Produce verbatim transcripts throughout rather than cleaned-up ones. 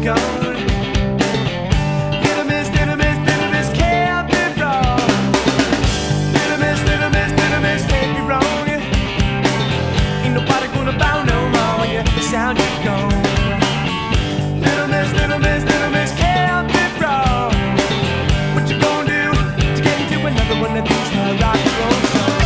gone. Little miss, little miss, little miss, can't be wrong. Little miss, little miss, little miss, can't be wrong. Ain't nobody gonna bow no more when you sound you're gone. Little miss, little miss, little miss, can't be wrong. What you gonna do to get into another one of these uh, rock and roll songs?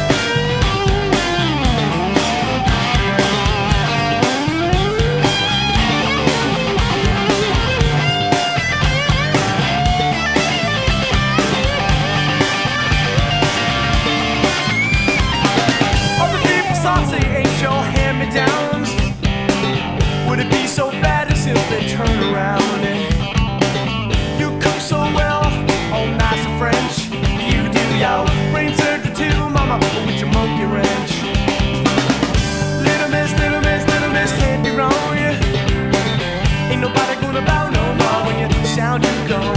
Saucy ain't your hand-me-downs. Would it be so bad as if they turn around and you cook so well, all nice and French. You do your brain surgery too, mama, with your monkey wrench. Little miss, little miss, little miss, can't be wrong, yeah. Ain't nobody gonna bow no more when you sound you gone.